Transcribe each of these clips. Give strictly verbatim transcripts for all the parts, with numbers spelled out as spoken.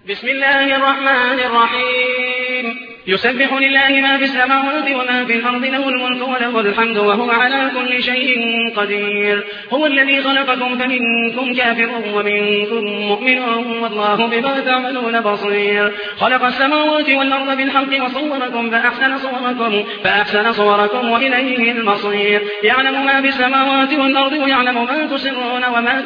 بسم الله الرحمن الرحيم يسبح لله ما في السماوات وما في الأرض له الملك وله الحمد وهو على كل شيء قدير هو الذي خلقكم فمنكم كافر ومنكم مؤمن والله بما تعملون بصير خلق السماوات والأرض بالحق وصوركم فأحسن صوركم, فأحسن صوركم وإليه المصير يعلم ما في السماوات والأرض ويعلم ما تسرون وما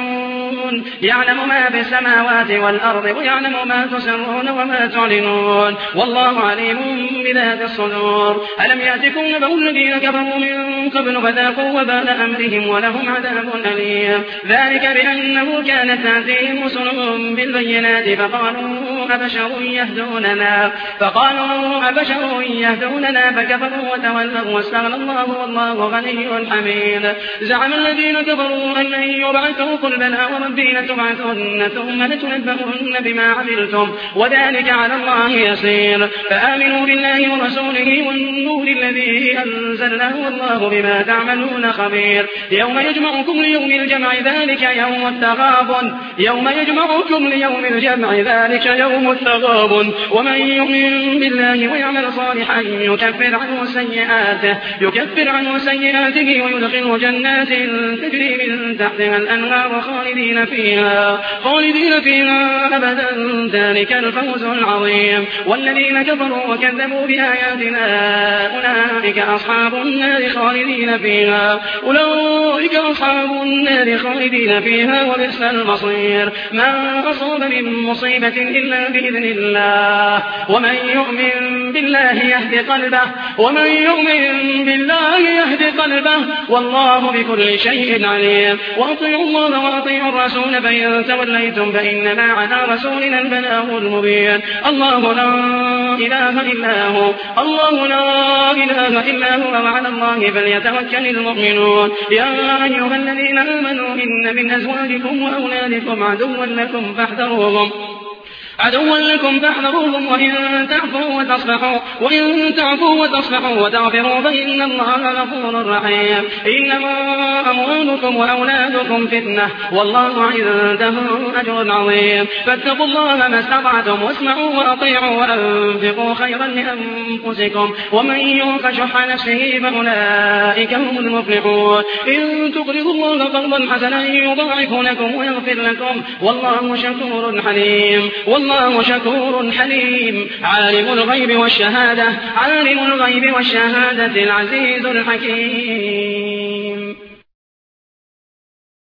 تعلنون يعلم ما في السماوات والأرض ويعلم ما تسرون وما تعلنون والله عليم بذات الصدور ألم يأتكم نبأ الذين كفروا من قبل فذاقوا وبال أمرهم ولهم عذاب أليم ذلك بأنه كانت تأتيهم رسلهم بالبينات فقالوا أبشر يهدوننا فقالوا أبشر يهدوننا فكفروا وتولوا واستغنى الله والله غني حميد زعم الذين كفروا أن لن يبعثوا قل بلى وربي لتبعثن ثم لتنبؤن بما عملتم وذلك على الله يسير فآمنوا بالله ورسوله والنور الذي أنزلناه والله بما تعملون خبير يوم يجمعكم ليوم الجمع ذلك يوم التغابن يوم يجمعكم ليوم الجمع ذلك يوم التغابن ومن يؤمن بالله ويعمل صالحا يكفر عنه سيئاته يكفر عنه سيئاته ويدخله جنات تجري من تحتها الأنهار خالدين فيها خالدين فيها أبدا ذلك الفوز العظيم والذين كفروا وكذبوا بآياتنا أولئك أصحاب النار خالدين فيها أولئك أصحاب النار خالدين فيها وبئس المصير ما أصاب من مصيبة إلا بإذن الله ومن يؤمن بالله يهد قلبه ومن يؤمن بالله يهد قلبه والله بكل شيء عليم وأطيعوا الله وأطيعوا الرسول فإن توليتم فإنما على رسولنا البلاغ المبين الله لا إله إلا هو الله لا إله إلا هو وعلى الله فليتوكل المؤمنون يا أيها الذين آمنوا إن من أزواجكم وأولادكم عدوا لكم فاحذروهم عدوا لكم فاحذروهم وإن تعفوا وتصفحوا وإن تعفوا وتصفحوا وتغفروا فإن الله غفور رحيم إنما أموالكم وأولادكم فتنة والله عنده أجر عظيم فاتقوا الله ما استطعتم واسمعوا وأطيعوا وأنفقوا خيرا لأنفسكم ومن يوق شح نفسه فأولئك هم المفلحون إن تقرضوا الله قرضا حسنا يضاعف لكم ويغفر لكم والله شكور حليم والله شكور حليم عالم الغيب والشهادة عالم الغيب والشهادة العزيز الحكيم